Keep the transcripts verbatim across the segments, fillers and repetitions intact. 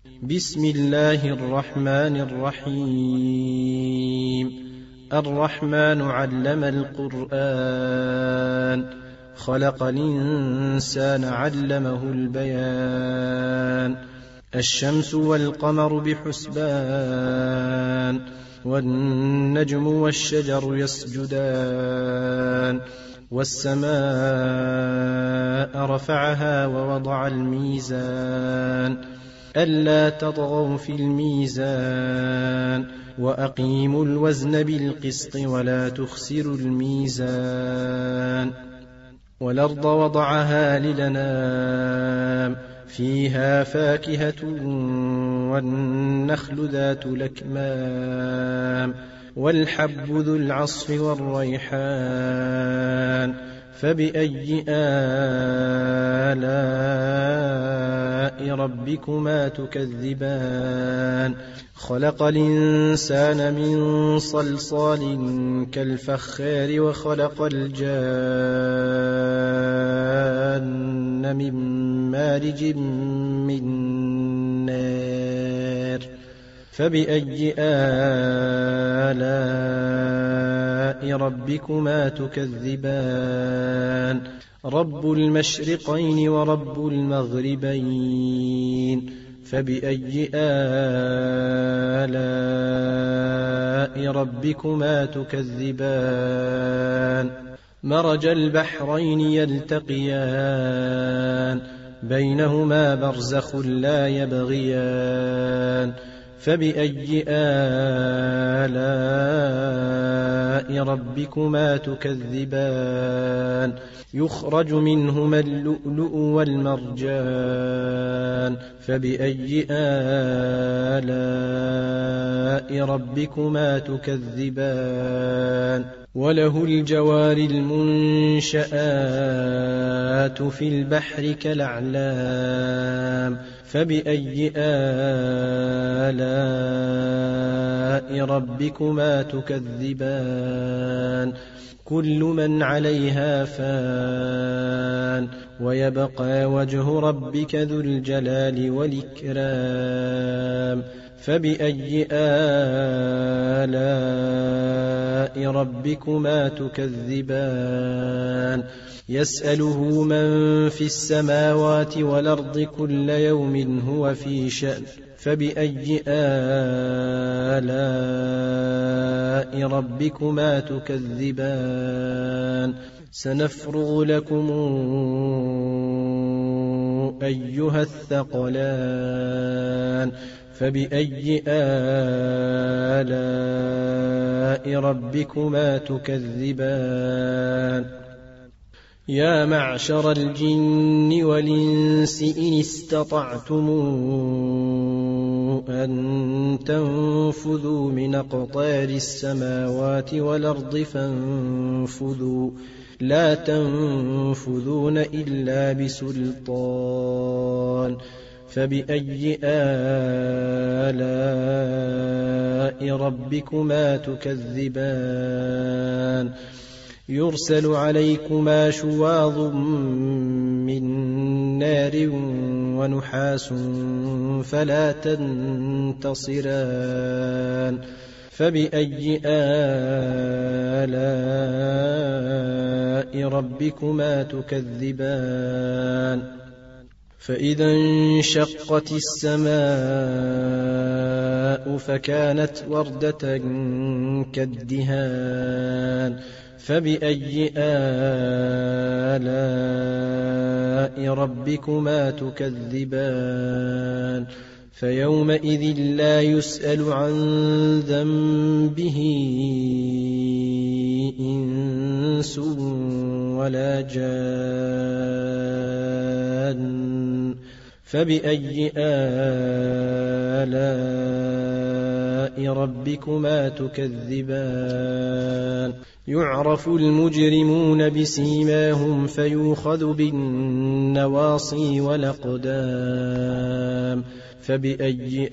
بسم الله الرحمن الرحيم. الرحمن علم القرآن، خلق الإنسان علمه البيان. الشمس والقمر بحسبان، والنجم والشجر يسجدان. والسماء رفعها ووضع الميزان، ألا تطغوا في الميزان، وأقيموا الوزن بالقسط ولا تخسروا الميزان. والأرض وضعها للأنام، فيها فاكهة والنخل ذات الأكمام، والحب ذو العصف والريحان. فبأي آلاء ربكما تكذبان؟ خلق الإنسان من صلصال كالفخار، وخلق الجان من مارج من نار. فبأي آلاء ربكما تكذبان؟ رب المشرقين ورب المغربين. فبأي آلاء ربكما تكذبان؟ مرج البحرين يلتقيان، بينهما برزخ لا يبغيان. فبأي آلاء ربكما تكذبان؟ يخرج منهما اللؤلؤ والمرجان. فبأي آلاء ربكما تكذبان؟ وله الجوار المنشآت في البحر كالأعلام. فبأي آلاء ربكما تكذبان؟ كل من عليها فان، ويبقى وجه ربك ذو الجلال والإكرام. فبأي آلاء ربكما تكذبان؟ يسأله من في السماوات والأرض كل يوم هو في شأن. فبأي آلاء ربكما تكذبان؟ سنفرغ لكم أيها الثقلان. فبأي آلاء ربكما تكذبان؟ يا معشر الجن والإنس إن استطعتم أن تنفذوا من أقطار السماوات والأرض فانفذوا، لا تنفذون إلا بسلطان. فبأي آلاء ربكما تكذبان؟ يرسل عليكما شواظ من نار ونحاس فلا تنتصران. فبأي آلاء ربكما تكذبان؟ فإذا انشقت السماء فكانت وردة كالدهان. فبأي آلاء ربكما تكذبان؟ فيومئذ لا يسأل عن ذنبه إنس ولا جان. فبأي آلاء ربكما تكذبان؟ يعرف المجرمون بسيماهم فيؤخذ بالنواصي والأقدام. فبأي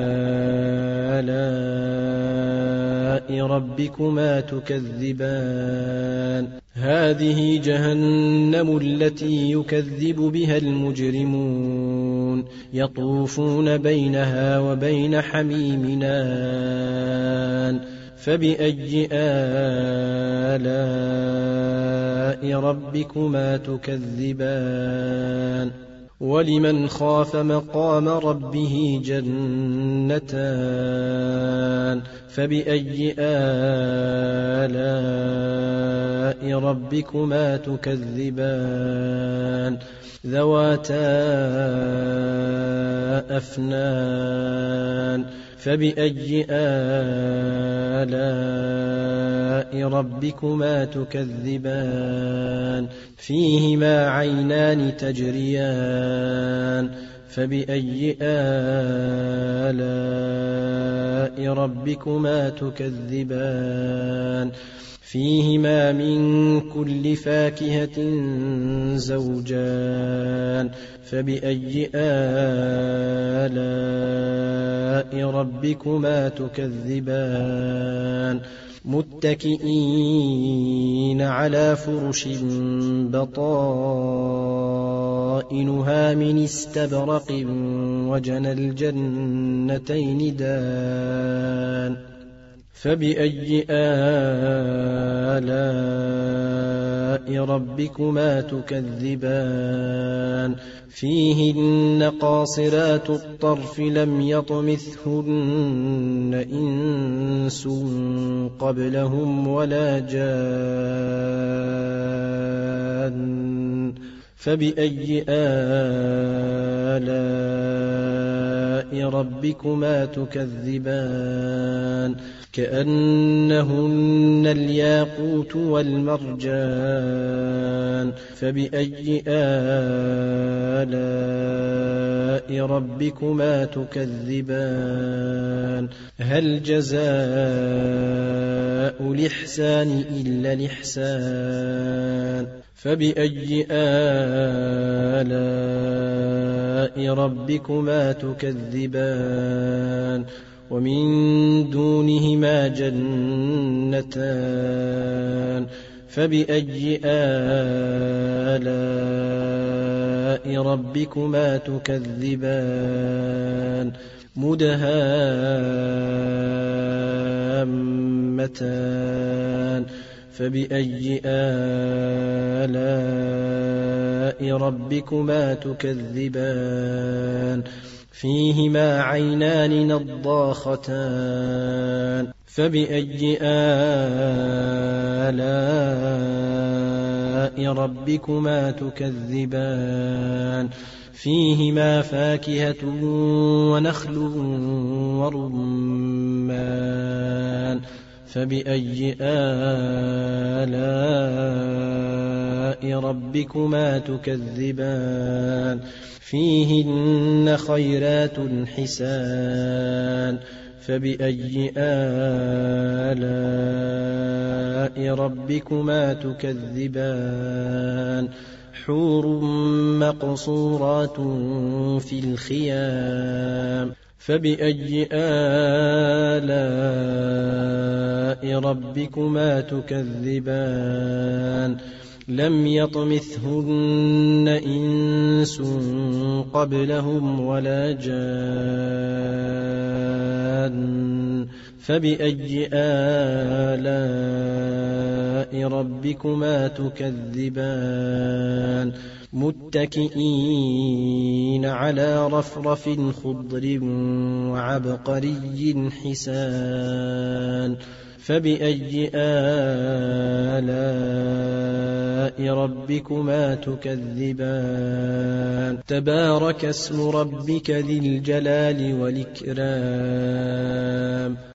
آلاء ربكما تكذبان؟ هذه جهنم التي يكذب بها المجرمون. يعملون يطوفون بينها وبين حميم آن فبأي آلاء ربكما تكذبان ولمن خاف مقام ربه جنتان فبأي آلاء ربكما تكذبان ذواتا أفنان فبأي آلاء ربكما تكذبان فيهما عينان تجريان فبأي آلاء ربكما تكذبان فيهما من كل فاكهة زوجان فبأي آلاء ربكما تكذبان متكئين على فرش بطائنها من استبرق وجنى الجنتين دان فبأي آلاء ربكما تكذبان فيهن قاصرات الطرف لم يطمثهن إنس قبلهم ولا جان فبأي آلاء ربكما تكذبان كأنهن الياقوت والمرجان فبأي آلاء ربكما تكذبان هل جزاء الإحسان إلا الإحسان فبأي آلاء ربكما تكذبان ومن دونهما جنتان فبأي آلاء ربكما تكذبان مدهامتان فبأي آلاء ربكما تكذبان فيهما عينان نضاختان فبأي آلاء ربكما تكذبان فيهما فاكهة ونخل ورمان فبأي آلاء ربكما تكذبان فيهن خيرات حسان فبأي آلاء ربكما تكذبان حور مقصورات في الخيام فبأي آلاء ربكما تكذبان لم يطمثهن إنس قبلهم ولا جان فبأي آلاء ربكما تكذبان متكئين على رفرف خضر وعبقري حسان فبأي آلاء ربكما تكذبان تبارك اسم ربك ذي الجلال والإكرام